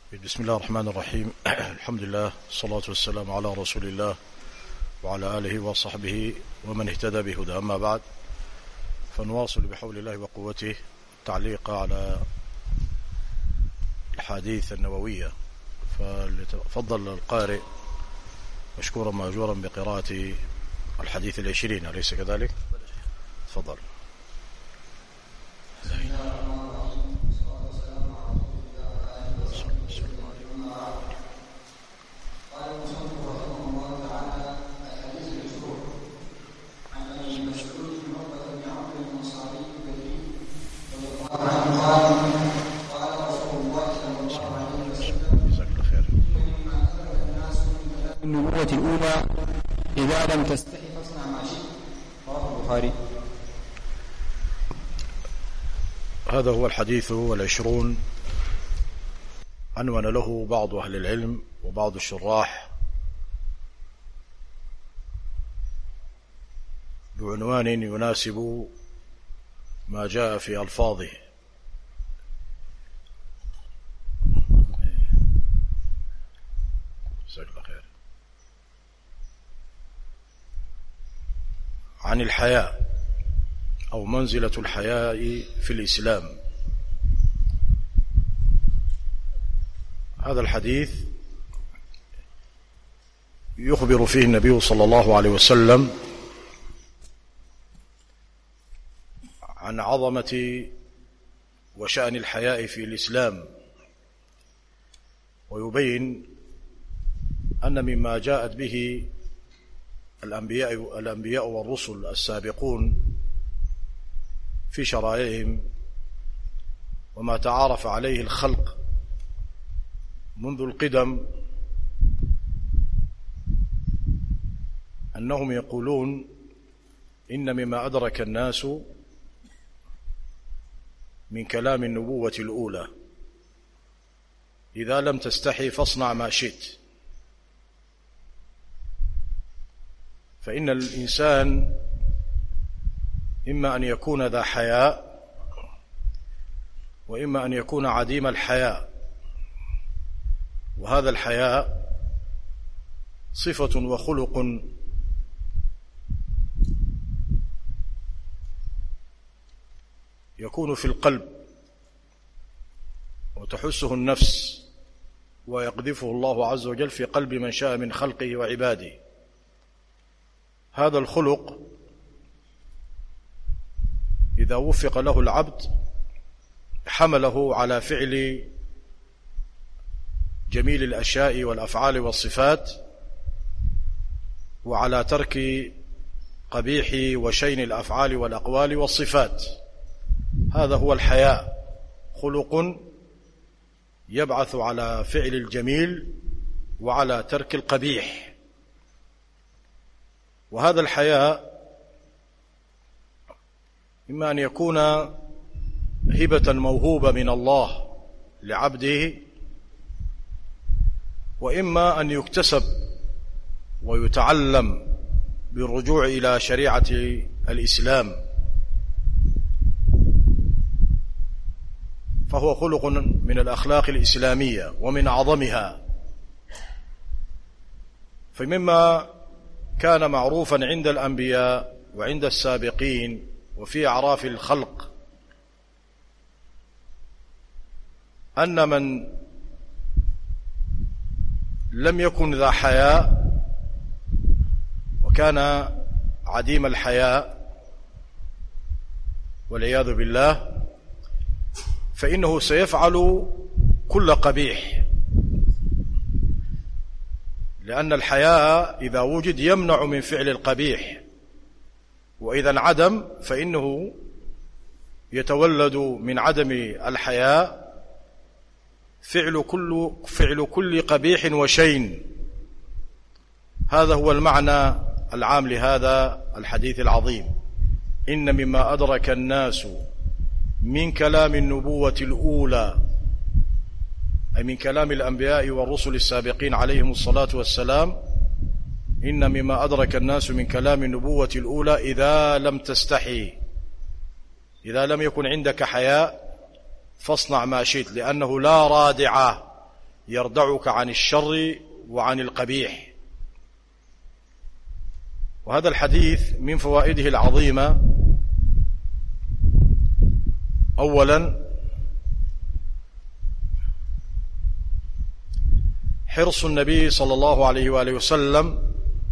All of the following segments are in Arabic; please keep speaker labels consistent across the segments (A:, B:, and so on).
A: بسم الله الرحمن الرحيم. الحمد لله، الصلاة والسلام على رسول الله وعلى آله وصحبه ومن اهتدى بهدى. أما بعد، فنواصل بحول الله وقوته التعليق على الحديث النووية. فليتفضل القارئ مشكورا مأجورا بقراءة الحديث 20، أليس كذلك؟ تفضل.
B: النبوة الأولى إذا لم تستحي فاصنع ما شئت. رواه البخاري.
A: هذا هو الحديث 20 عنوان له بعض أهل العلم وبعض الشراح بعنوان يناسب ما جاء في ألفاظه. عن الحياء أو منزلة الحياء في الإسلام. هذا الحديث يخبر فيه النبي صلى الله عليه وسلم عن عظمة وشأن الحياء في الإسلام، ويبين أن مما جاءت به الأنبياء والرسل السابقون في شرائعهم وما تعارف عليه الخلق منذ القدم أنهم يقولون إن مما أدرك الناس من كلام النبوة الأولى إذا لم تستحي فاصنع ما شئت. فإن الإنسان إما أن يكون ذا حياء وإما أن يكون عديم الحياء، وهذا الحياء صفة وخلق يكون في القلب وتحسه النفس ويقذفه الله عز وجل في قلب من شاء من خلقه وعباده. هذا الخلق إذا وفق له العبد حمله على فعل جميل الأشياء والأفعال والصفات، وعلى ترك قبيح وشين الأفعال والأقوال والصفات. هذا هو الحياء، خلق يبعث على فعل الجميل وعلى ترك القبيح. وهذا الحياء إما أن يكون هبة موهوبة من الله لعبده، وإما أن يكتسب ويتعلم بالرجوع إلى شريعة الإسلام، فهو خلق من الأخلاق الإسلامية ومن أعظمها. فمما كان معروفا عند الأنبياء وعند السابقين وفي أعراف الخلق أن من لم يكن ذا حياء وكان عديم الحياء والعياذ بالله، فإنه سيفعل كل قبيح، لأن الحياء إذا وجد يمنع من فعل القبيح، وإذا انعدم فإنه يتولد من عدم الحياء فعل كل قبيح وشين. هذا هو المعنى العام لهذا الحديث العظيم. إن مما أدرك الناس من كلام النبوة الأولى، أي من كلام الأنبياء والرسل السابقين عليهم الصلاة والسلام، إن مما أدرك الناس من كلام النبوة الأولى إذا لم تستحي، إذا لم يكن عندك حياء فاصنع ما شئت، لأنه لا رادع يردعك عن الشر وعن القبيح. وهذا الحديث من فوائده العظيمة أولا حرص النبي صلى الله عليه وآله وسلم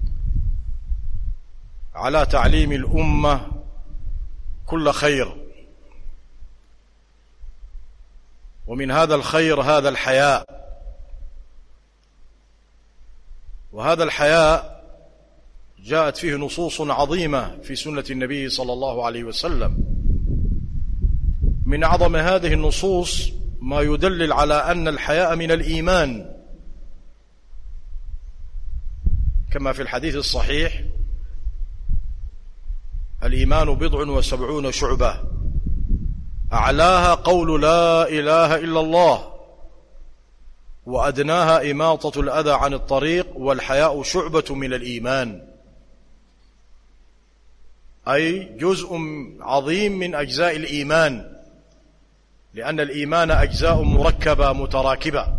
A: على تعليم الأمة كل خير، ومن هذا الخير هذا الحياء. وهذا الحياء جاءت فيه نصوص عظيمة في سنة النبي صلى الله عليه وسلم. من أعظم هذه النصوص ما يدلل على أن الحياء من الإيمان، كما في الحديث الصحيح: الإيمان 70 شعبة أعلاها قول لا إله إلا الله، وأدناها إماطة الأذى عن الطريق، والحياء شعبة من الإيمان، أي جزء عظيم من أجزاء الإيمان، لأن الإيمان أجزاء مركبة متراكبة.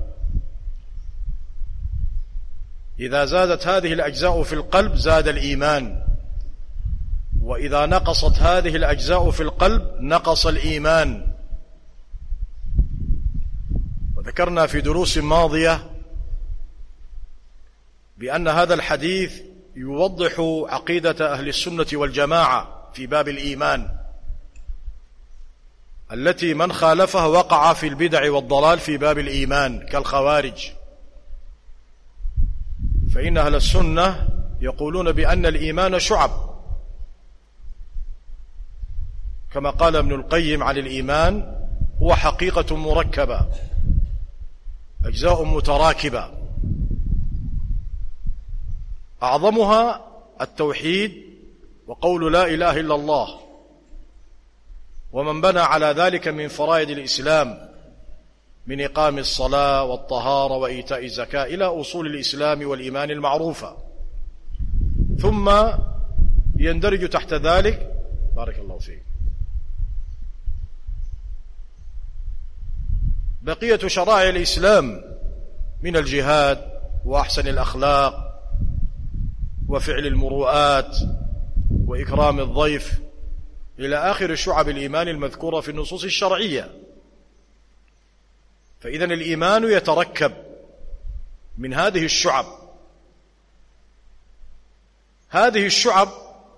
A: إذا زادت هذه الأجزاء في القلب زاد الإيمان، وإذا نقصت هذه الأجزاء في القلب نقص الإيمان. وذكرنا في دروس ماضية بأن هذا الحديث يوضح عقيدة أهل السنة والجماعة في باب الإيمان، التي من خالفها وقع في البدع والضلال في باب الإيمان كالخوارج. فإن أهل السنة يقولون بأن الإيمان شعب، كما قال ابن القيم عن الإيمان: هو حقيقة مركبة، أجزاء متراكبة، أعظمها التوحيد وقول لا إله إلا الله، ومن بنى على ذلك من فرائض الإسلام من إقام الصلاة والطهارة وإيتاء الزكاة إلى أصول الإسلام والإيمان المعروفة. ثم يندرج تحت ذلك، بارك الله فيك، بقية شرائع الإسلام من الجهاد وأحسن الأخلاق وفعل المروءات وإكرام الضيف إلى آخر شعب الإيمان المذكورة في النصوص الشرعية. فإذن الإيمان يتركب من هذه الشعب. هذه الشعب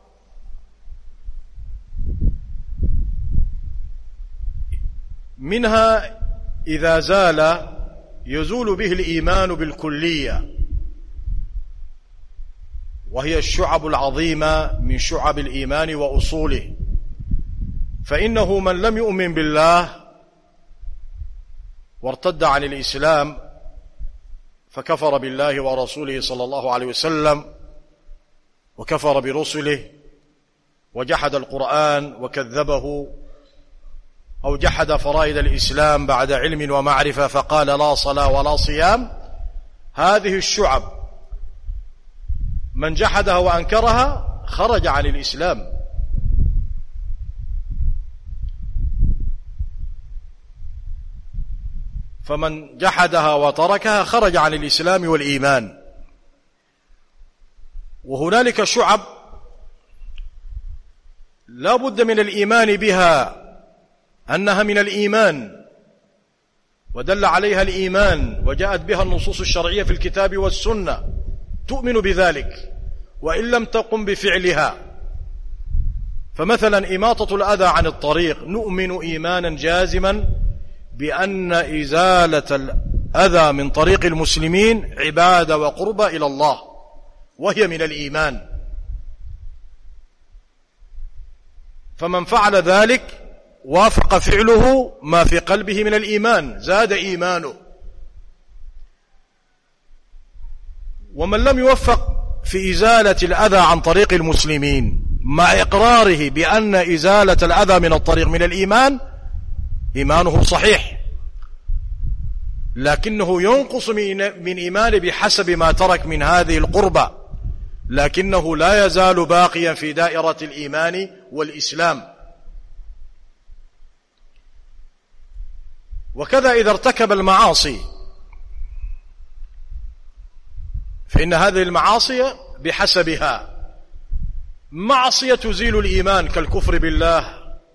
A: منها إذا زال يزول به الإيمان بالكلية، وهي الشعب العظيمة من شعب الإيمان وأصوله. فإنه من لم يؤمن بالله وارتد عن الإسلام فكفر بالله ورسوله صلى الله عليه وسلم، وكفر برسله، وجحد القرآن وكذبه، أو جحد فرائض الإسلام بعد علم ومعرفة فقال لا صلاة ولا صيام. هذه الشعب من جحدها وأنكرها خرج عن الإسلام. فمن جحدها وتركها خرج عن الإسلام والإيمان. وهنالك شعب لا بد من الإيمان بها أنها من الإيمان، ودل عليها الإيمان وجاءت بها النصوص الشرعية في الكتاب والسنة، تؤمن بذلك وإن لم تقم بفعلها. فمثلا إماطة الأذى عن الطريق، نؤمن إيمانا جازما بأن إزالة الأذى من طريق المسلمين عبادة وقربة إلى الله، وهي من الإيمان. فمن فعل ذلك وافق فعله ما في قلبه من الإيمان، زاد إيمانه. ومن لم يوفق في إزالة الأذى عن طريق المسلمين مع إقراره بأن إزالة الأذى من الطريق من الإيمان، إيمانه صحيح، لكنه ينقص من إيمانه بحسب ما ترك من هذه القربة، لكنه لا يزال باقيا في دائرة الإيمان والإسلام. وكذا إذا ارتكب المعاصي فإن هذه المعاصي بحسبها. معصية تزيل الإيمان كالكفر بالله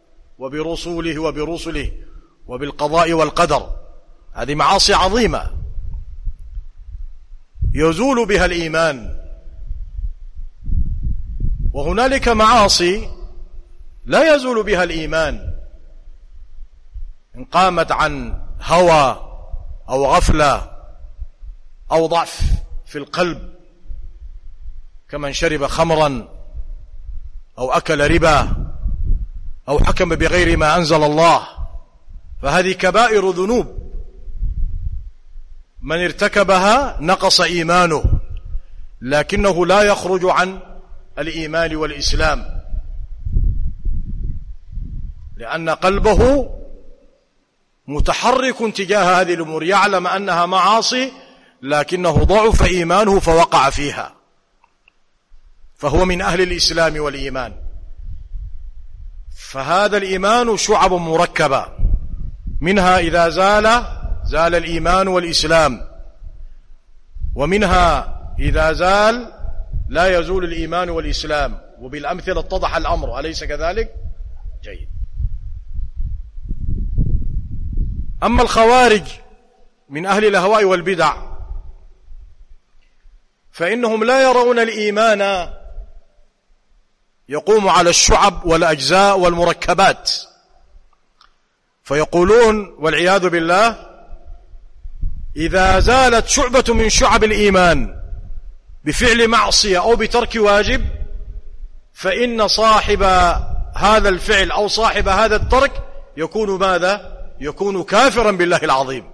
A: وبرسله وبالقضاء والقدر، هذه معاصي عظيمة يزول بها الإيمان. وهنالك معاصي لا يزول بها الإيمان إن قامت عن هوى أو غفلة أو ضعف في القلب، كمن شرب خمرا أو أكل ربا أو حكم بغير ما أنزل الله، فهذه كبائر ذنوب من ارتكبها نقص إيمانه، لكنه لا يخرج عن الإيمان والإسلام، لأن قلبه متحرك تجاه هذه الأمور، يعلم أنها معاصي لكنه ضعف إيمانه فوقع فيها، فهو من أهل الإسلام والإيمان. فهذا الإيمان شعب مركبة، منها إذا زال الإيمان والإسلام، ومنها إذا زال لا يزول الإيمان والإسلام، وبالأمثلة اتضح الأمر، أليس كذلك؟ جيد. أما الخوارج من أهل الأهواء والبدع فإنهم لا يرون الإيمان يقوم على الشعب والأجزاء والمركبات، فيقولون والعياذ بالله إذا زالت شعبة من شعب الإيمان بفعل معصية أو بترك واجب فإن صاحب هذا الفعل أو صاحب هذا الترك يكون ماذا؟ يكون كافرا بالله العظيم.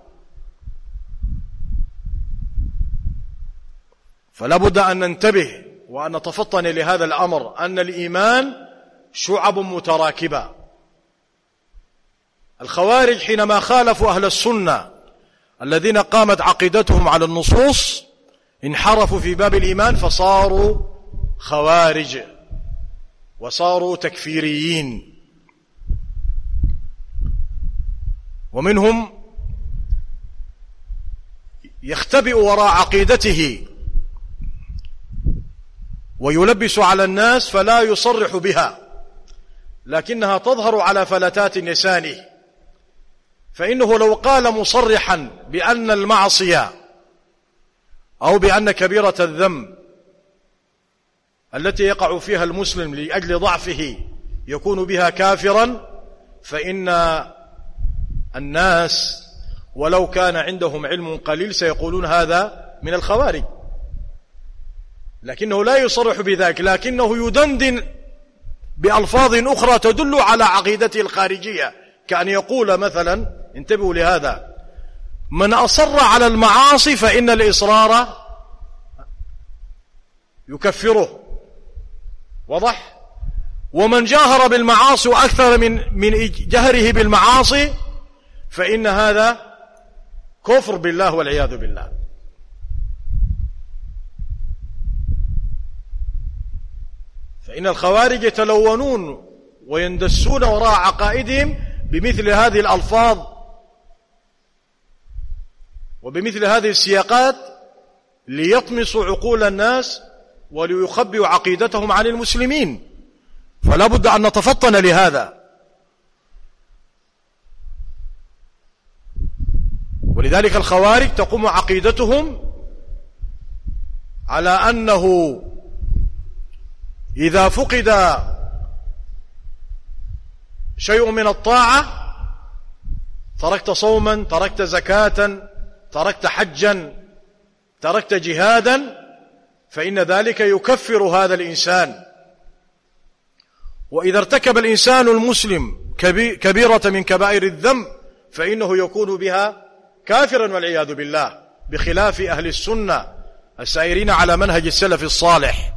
A: فلا بد أن ننتبه وأن نتفطن لهذا الأمر، أن الإيمان شعب متراكبة. الخوارج حينما خالفوا أهل السنة الذين قامت عقيدتهم على النصوص انحرفوا في باب الإيمان فصاروا خوارج وصاروا تكفيريين. ومنهم يختبئ وراء عقيدته ويلبس على الناس فلا يصرح بها، لكنها تظهر على فلتات لسانه، فإنه لو قال مصرحا بأن المعصية أو بأن كبيرة الذنب التي يقع فيها المسلم لأجل ضعفه يكون بها كافرا، فإن الناس ولو كان عندهم علم قليل سيقولون هذا من الخوارج، لكنه لا يصرح بذلك، لكنه يدندن بألفاظ أخرى تدل على عقيدته الخارجية، كأن يقول مثلا، انتبهوا لهذا، من أصر على المعاصي فإن الإصرار يكفره، واضح؟ ومن جاهر بالمعاصي وأكثر من جهره بالمعاصي فإن هذا كفر بالله والعياذ بالله. فإن الخوارج يتلونون ويندسون وراء عقائدهم بمثل هذه الألفاظ وبمثل هذه السياقات ليطمسوا عقول الناس وليخبئوا عقيدتهم عن المسلمين، فلا بد أن نتفطن لهذا. ولذلك الخوارج تقوم عقيدتهم على أنه إذا فقد شيء من الطاعة، تركت صوما، تركت زكاة، تركت حجا، تركت جهادا، فإن ذلك يكفر هذا الإنسان. وإذا ارتكب الإنسان المسلم كبيرة من كبائر الذنب فإنه يكون بها كافرا والعياذ بالله، بخلاف أهل السنة السائرين على منهج السلف الصالح.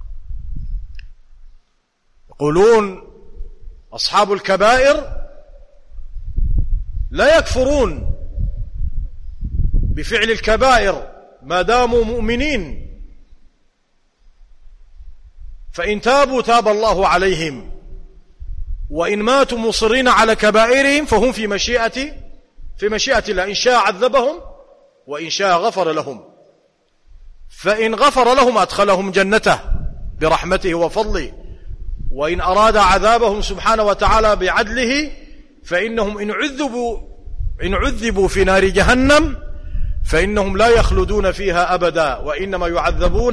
A: يقولون أصحاب الكبائر لا يكفرون بفعل الكبائر ما داموا مؤمنين، فإن تابوا تاب الله عليهم، وإن ماتوا مصرين على كبائرهم فهم في مشيئة الله، إن شاء عذبهم وإن شاء غفر لهم. فإن غفر لهم أدخلهم جنته برحمته وفضله، وإن أراد عذابهم سبحانه وتعالى بعدله فإنهم إن عذبوا في نار جهنم فإنهم لا يخلدون فيها أبدا، وإنما يعذبون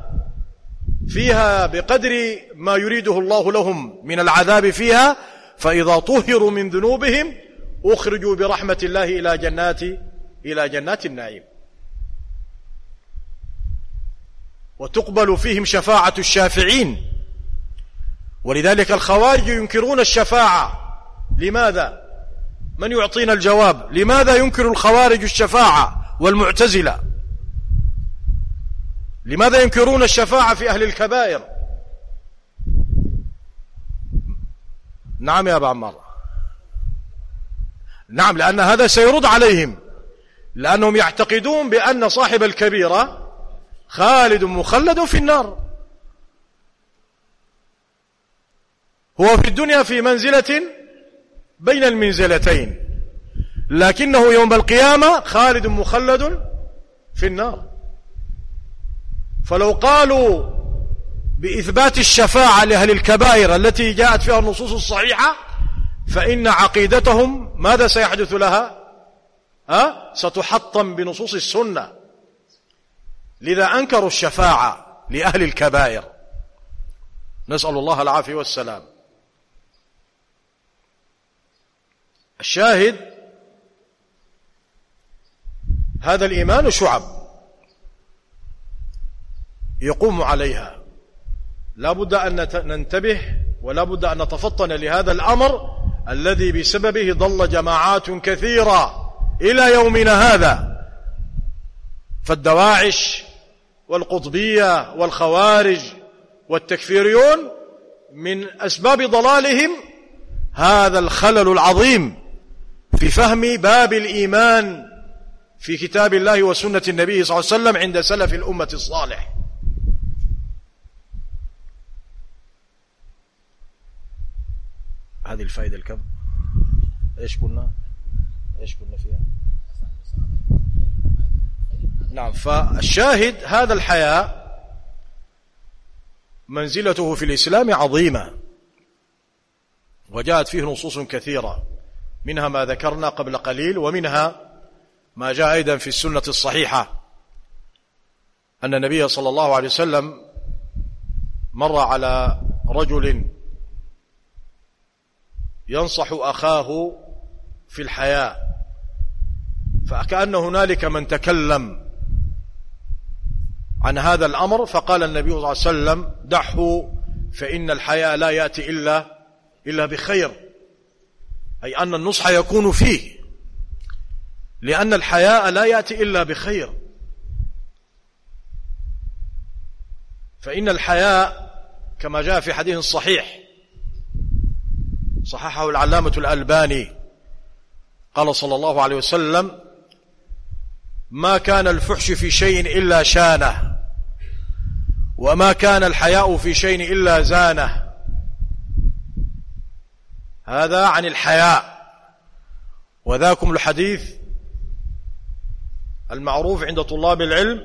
A: فيها بقدر ما يريده الله لهم من العذاب فيها، فإذا طهروا من ذنوبهم أخرجوا برحمة الله إلى جنات النعيم. وتقبل فيهم شفاعة الشافعين، ولذلك الخوارج ينكرون الشفاعة. لماذا؟ من يعطينا الجواب؟ لماذا ينكر الخوارج الشفاعة والمعتزلة؟ لماذا ينكرون الشفاعة في أهل الكبائر؟ نعم يا أبا عمار. نعم، لأن هذا سيرد عليهم، لأنهم يعتقدون بأن صاحب الكبيرة خالد مخلد في النار. هو في الدنيا في منزلة بين المنزلتين، لكنه يوم القيامة خالد مخلد في النار. فلو قالوا بإثبات الشفاعة لأهل الكبائر التي جاءت فيها النصوص الصحيحة فإن عقيدتهم ماذا سيحدث لها؟ ستحطم بنصوص السنة. لذا أنكروا الشفاعة لأهل الكبائر، نسأل الله العافية والسلام. الشاهد هذا الإيمان شعب يقوم عليها، لا بد أن ننتبه ولا بد أن نتفطن لهذا الأمر الذي بسببه ضل جماعات كثيرة إلى يومنا هذا. فالدواعش والقطبية والخوارج والتكفيريون من أسباب ضلالهم هذا الخلل العظيم في فهم باب الإيمان في كتاب الله وسنة النبي صلى الله عليه وسلم عند سلف الأمة الصالح. هذه الفائدة الكم؟ ايش قلنا فيها؟ نعم. فالشاهد هذا الحياء منزلته في الإسلام عظيمة، وجاءت فيه نصوص كثيرة، منها ما ذكرنا قبل قليل، ومنها ما جاء أيضا في السنة الصحيحة أن النبي صلى الله عليه وسلم مر على رجل ينصح أخاه في الحياء، فكأن هنالك من تكلم عن هذا الأمر، فقال النبي صلى الله عليه وسلم: دعه فإن الحياء لا يأتي إلا بخير، أي أن النصح يكون فيه، لأن الحياء لا يأتي إلا بخير. فإن الحياء كما جاء في حديث صحيح صححه العلامة الألباني، قال صلى الله عليه وسلم: ما كان الفحش في شيء إلا شانه، وما كان الحياء في شيء إلا زانه. هذا عن الحياء. وذاكم الحديث المعروف عند طلاب العلم: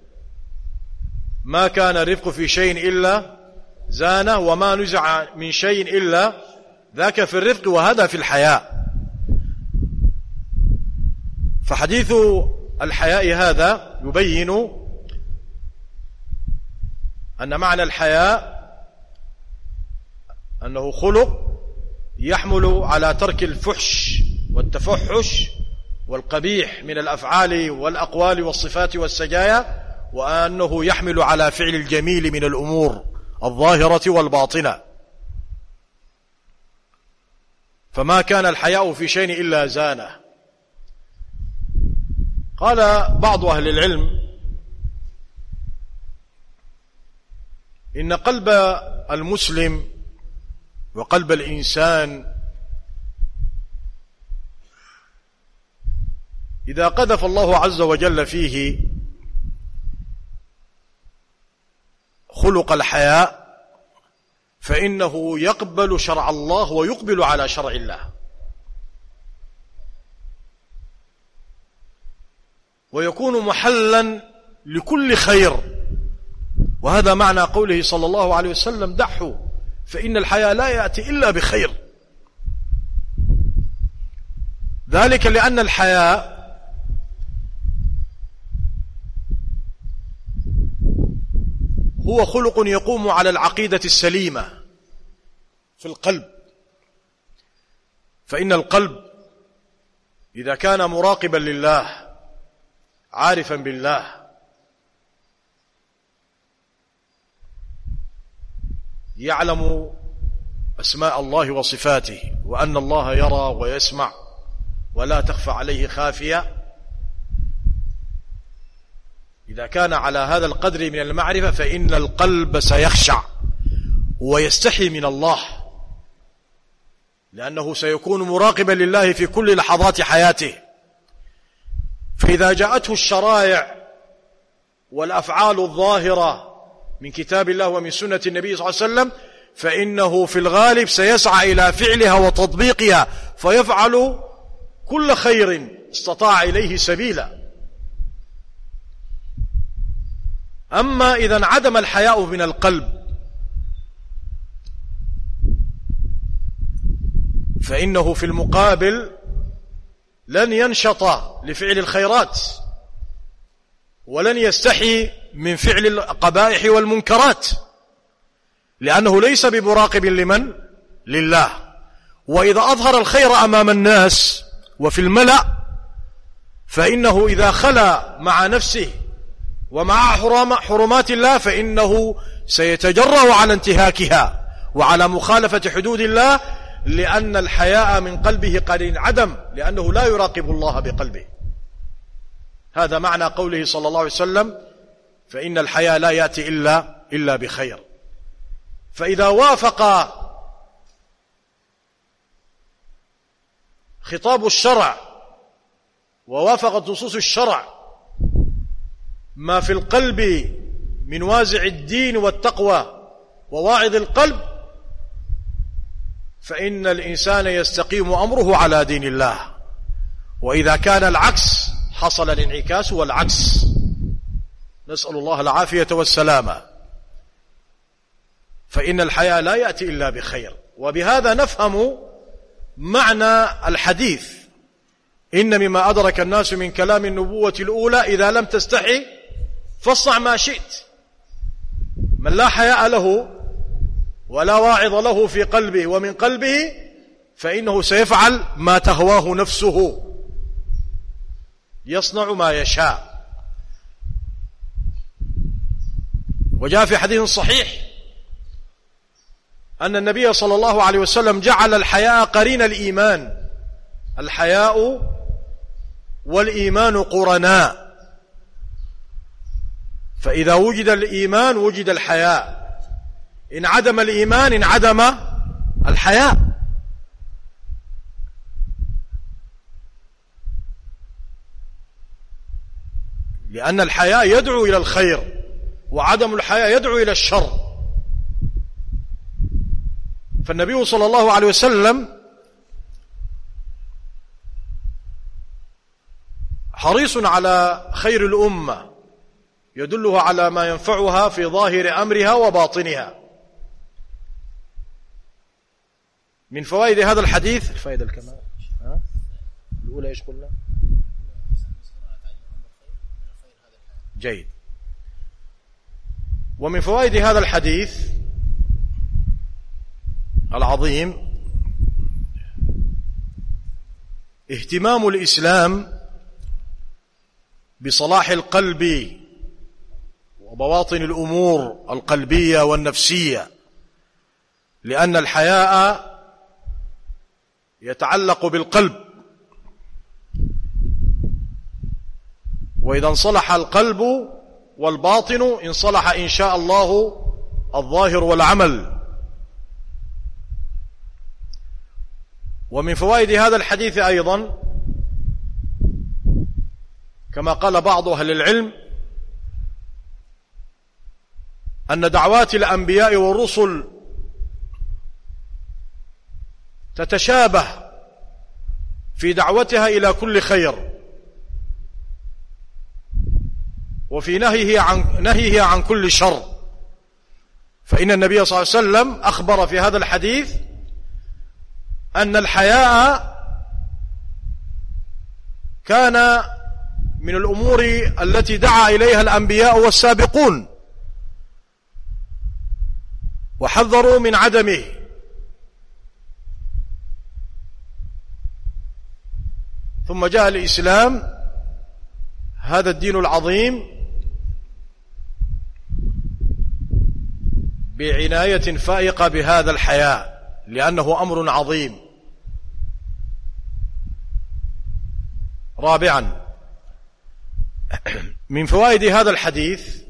A: ما كان الرفق في شيء إلا زانه، وما نزع من شيء إلا ذاك في الرفق، وهذا في الحياء. فحديث الحياء هذا يبين أن معنى الحياء أنه خلق يحمل على ترك الفحش والتفحش والقبيح من الأفعال والأقوال والصفات والسجايا، وأنه يحمل على فعل الجميل من الأمور الظاهرة والباطنة. فما كان الحياء في شيء إلا زانه. قال بعض أهل العلم: إن قلب المسلم وقلب الإنسان إذا قذف الله عز وجل فيه خلق الحياء فإنه يقبل شرع الله ويقبل على شرع الله، ويكون محلا لكل خير. وهذا معنى قوله صلى الله عليه وسلم: دعه فإن الحياء لا يأتي إلا بخير. ذلك لأن الحياء هو خلق يقوم على العقيدة السليمة في القلب. فإن القلب إذا كان مراقبا لله عارفا بالله يعلم أسماء الله وصفاته، وأن الله يرى ويسمع ولا تخفى عليه خافية، إذا كان على هذا القدر من المعرفة فإن القلب سيخشع ويستحي من الله، لأنه سيكون مراقبا لله في كل لحظات حياته. فإذا جاءته الشرائع والأفعال الظاهرة من كتاب الله ومن سنة النبي صلى الله عليه وسلم فإنه في الغالب سيسعى إلى فعلها وتطبيقها، فيفعل كل خير استطاع إليه سبيلا. أما إذا انعدم الحياء من القلب فإنه في المقابل لن ينشط لفعل الخيرات ولن يستحي من فعل القبائح والمنكرات، لأنه ليس بمراقب لمن؟ لله. وإذا أظهر الخير أمام الناس وفي الملأ فإنه إذا خلا مع نفسه ومع حرمات الله فإنه سيتجرأ على انتهاكها وعلى مخالفة حدود الله، لأن الحياء من قلبه قد انعدم، لأنه لا يراقب الله بقلبه. هذا معنى قوله صلى الله عليه وسلم: فإن الحياء لا يأتي إلا بخير. فإذا وافق خطاب الشرع ووافقت نصوص الشرع ما في القلب من وازع الدين والتقوى وواعظ القلب فإن الإنسان يستقيم أمره على دين الله. وإذا كان العكس حصل الانعكاس والعكس، نسأل الله العافية والسلامة. فإن الحياء لا يأتي إلا بخير. وبهذا نفهم معنى الحديث: إن مما أدرك الناس من كلام النبوة الأولى إذا لم تستحي فاصنع ما شئت. من لا حياء له ولا واعظ له في قلبه ومن قلبه فإنه سيفعل ما تهواه نفسه، يصنع ما يشاء. وجاء في حديث صحيح أن النبي صلى الله عليه وسلم جعل الحياء قرين الإيمان، الحياء والإيمان قرناء، فإذا وجد الإيمان وجد الحياء، إن عدم الإيمان انعدم الحياء. لأن الحياء يدعو إلى الخير وعدم الحياء يدعو إلى الشر. فالنبي صلى الله عليه وسلم حريص على خير الأمة، يدلها على ما ينفعها في ظاهر أمرها وباطنها. من فوائد هذا الحديث الفائدة الكمال الأولى ايش قلنا؟ جيد. ومن فوائد هذا الحديث العظيم اهتمام الإسلام بصلاح القلب وبواطن الأمور القلبية والنفسية، لأن الحياء يتعلق بالقلب، وإذا انصلح القلب والباطن انصلح إن شاء الله الظاهر والعمل. ومن فوائد هذا الحديث أيضا كما قال بعض أهل العلم أن دعوات الأنبياء والرسل تتشابه في دعوتها إلى كل خير، وفي نهيه عن كل شر. فإن النبي صلى الله عليه وسلم أخبر في هذا الحديث أن الحياء كان من الأمور التي دعا إليها الأنبياء والسابقون وحذروا من عدمه. ثم جاء الإسلام هذا الدين العظيم بعناية فائقة بهذا الحياء، لأنه أمر عظيم. رابعا، من فوائد هذا الحديث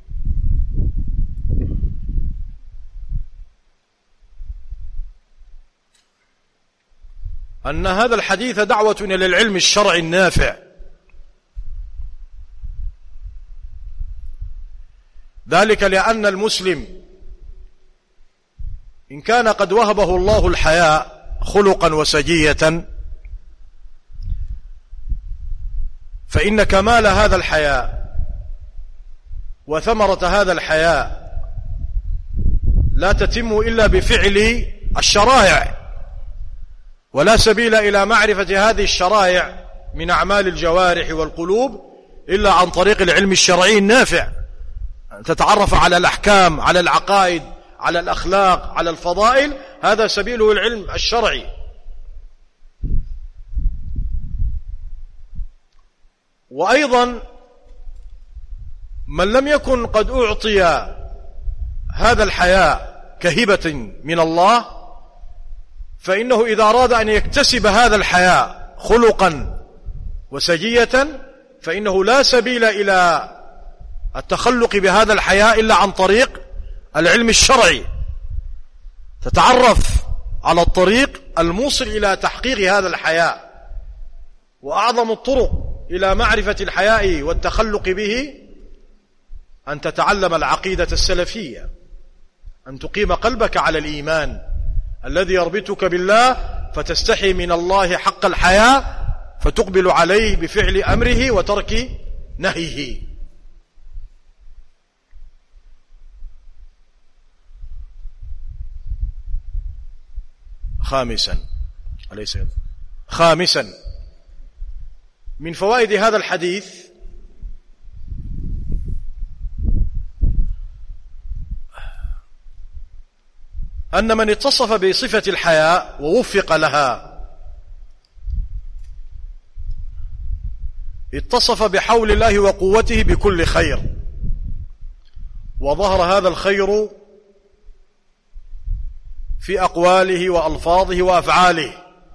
A: أن هذا الحديث دعوة إلى العلم الشرعي النافع، ذلك لأن المسلم إن كان قد وهبه الله الحياء خلقا وسجية، فإن كمال هذا الحياء وثمرة هذا الحياء لا تتم إلا بفعل الشرائع، ولا سبيل إلى معرفة هذه الشرائع من أعمال الجوارح والقلوب إلا عن طريق العلم الشرعي النافع، أن تتعرف على الأحكام، على العقائد، على الأخلاق، على الفضائل. هذا سبيله العلم الشرعي. وأيضا من لم يكن قد أعطي هذا الحياء كهبة من الله، فإنه إذا أراد أن يكتسب هذا الحياء خلقا وسجية فإنه لا سبيل إلى التخلق بهذا الحياء إلا عن طريق العلم الشرعي. تتعرف على الطريق الموصل إلى تحقيق هذا الحياء. وأعظم الطرق إلى معرفة الحياء والتخلق به أن تتعلم العقيدة السلفية، أن تقيم قلبك على الإيمان الذي يربطك بالله، فتستحي من الله حق الحياء، فتقبل عليه بفعل أمره وترك نهيه. خامسا من فوائد هذا الحديث أن من اتصف بصفة الحياء ووفق لها اتصف بحول الله وقوته بكل خير، وظهر هذا الخير في أقواله وألفاظه وأفعاله،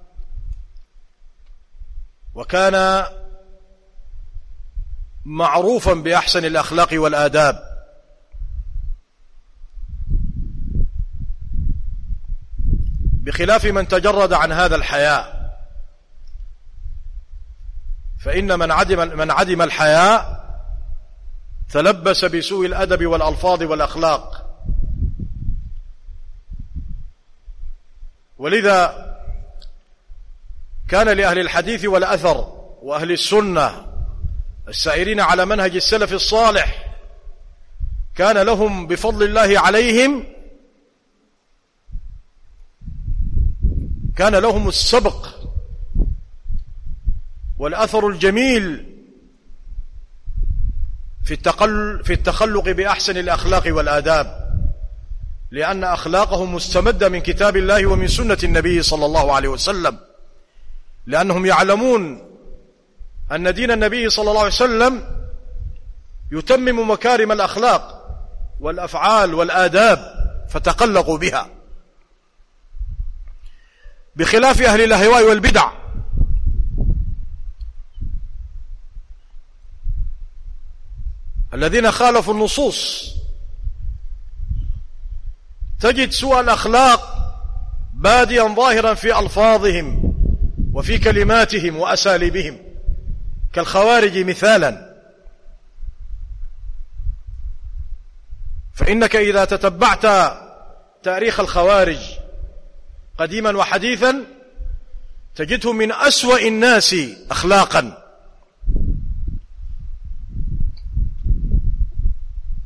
A: وكان معروفا بأحسن الأخلاق والآداب. بخلاف من تجرد عن هذا الحياء، فإن من عدم الحياء تلبس بسوء الأدب والألفاظ والأخلاق. ولذا كان لأهل الحديث والأثر وأهل السنة السائرين على منهج السلف الصالح كان لهم بفضل الله عليهم كان لهم السبق والأثر الجميل في التخلق بأحسن الأخلاق والآداب، لأن أخلاقهم مستمدة من كتاب الله ومن سنة النبي صلى الله عليه وسلم، لأنهم يعلمون أن دين النبي صلى الله عليه وسلم يتمم مكارم الأخلاق والأفعال والآداب، فتقلقوا بها، بخلاف أهل الأهواء والبدع الذين خالفوا النصوص. تجد سوء الأخلاق باديا ظاهرا في ألفاظهم وفي كلماتهم وأساليبهم، كالخوارج مثالا. فإنك إذا تتبعت تاريخ الخوارج قديما وحديثا تجدهم من أسوأ الناس أخلاقا،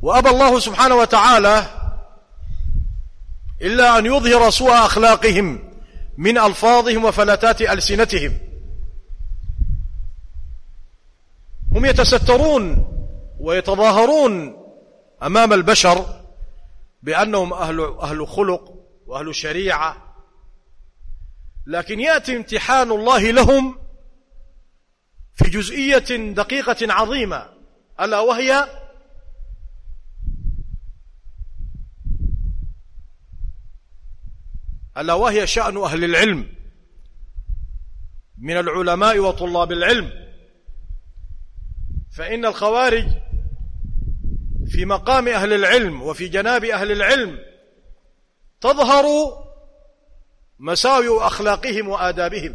A: وأبى الله سبحانه وتعالى إلا أن يظهر سوء أخلاقهم من ألفاظهم وفلتات ألسنتهم. هم يتسترون ويتظاهرون أمام البشر بأنهم أهل خلق وأهل شريعة، لكن يأتي امتحان الله لهم في جزئية دقيقة عظيمة، ألا وهي شأن أهل العلم من العلماء وطلاب العلم. فإن الخوارج في مقام أهل العلم وفي جناب أهل العلم تظهر مساوئ أخلاقهم وآدابهم،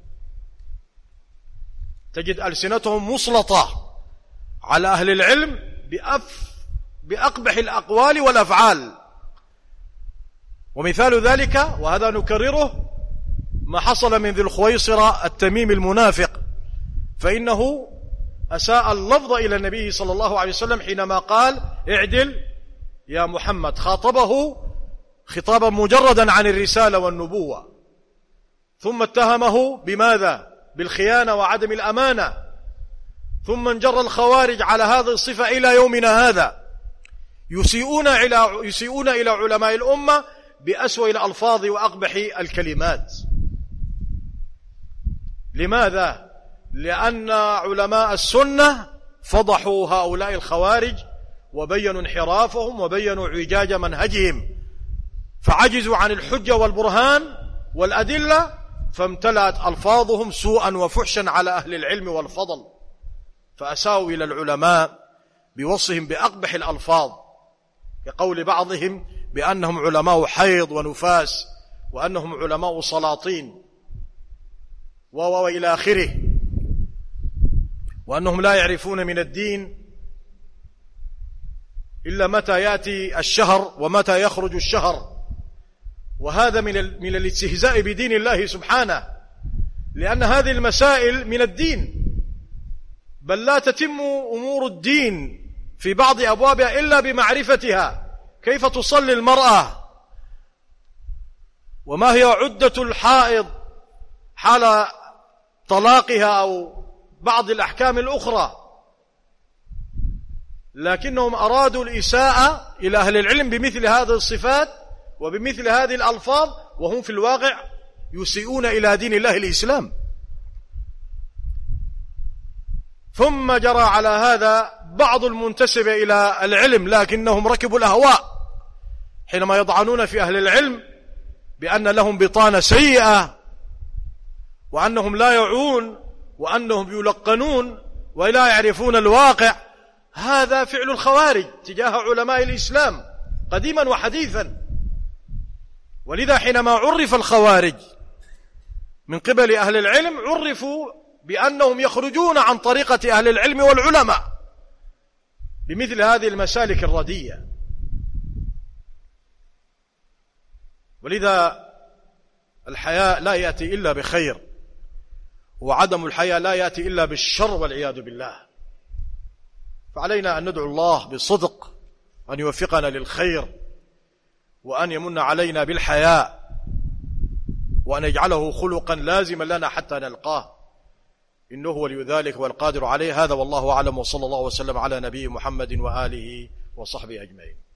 A: تجد ألسنتهم مسلطة على أهل العلم بأقبح الأقوال والأفعال. ومثال ذلك، وهذا نكرره، ما حصل من ذي الخويصرة التميم المنافق، فإنه أساء اللفظ إلى النبي صلى الله عليه وسلم حينما قال اعدل يا محمد، خاطبه خطابا مجردا عن الرسالة والنبوة، ثم اتهمه بماذا؟ بالخيانة وعدم الأمانة. ثم انجر الخوارج على هذه الصفة إلى يومنا هذا، يسيئون إلى علماء الأمة بأسوأ الألفاظ وأقبح الكلمات. لماذا؟ لأن علماء السنة فضحوا هؤلاء الخوارج وبينوا انحرافهم وبينوا اعوجاج منهجهم، فعجزوا عن الحجة والبرهان والأدلة، فامتلأت ألفاظهم سوءا وفحشا على أهل العلم والفضل، فأساءوا إلى العلماء بوصفهم بأقبح الألفاظ، كقول بعضهم بأنهم علماء حيض ونفاس، وأنهم علماء سلاطين وإلى آخره، وأنهم لا يعرفون من الدين إلا متى يأتي الشهر ومتى يخرج الشهر. وهذا من الاستهزاء بدين الله سبحانه، لأن هذه المسائل من الدين، بل لا تتم أمور الدين في بعض أبوابها إلا بمعرفتها. كيف تصلي المرأة، وما هي عدة الحائض حال طلاقها أو بعض الأحكام الأخرى، لكنهم أرادوا الإساءة إلى أهل العلم بمثل هذه الصفات وبمثل هذه الألفاظ، وهم في الواقع يسيئون إلى دين الله الإسلام. ثم جرى على هذا بعض المنتسب إلى العلم، لكنهم ركبوا الأهواء حينما يطعنون في أهل العلم بأن لهم بطانة سيئة، وأنهم لا يعون، وأنهم يلقنون ولا يعرفون الواقع. هذا فعل الخوارج تجاه علماء الإسلام قديما وحديثا. ولذا حينما عرف الخوارج من قبل أهل العلم عرفوا بأنهم يخرجون عن طريقة أهل العلم والعلماء بمثل هذه المسالك الردية. ولذا الحياء لا يأتي إلا بخير، وعدم الحياء لا يأتي إلا بالشر والعياذ بالله. فعلينا أن ندعو الله بصدق أن يوفقنا للخير، وأن يمن علينا بالحياء، وأن يجعله خلقا لازما لنا حتى نلقاه، إنه ولي ذلك والقادر عليه. هذا والله أعلم، وصلى الله وسلم على نبي محمد وآله وصحبه أجمعين.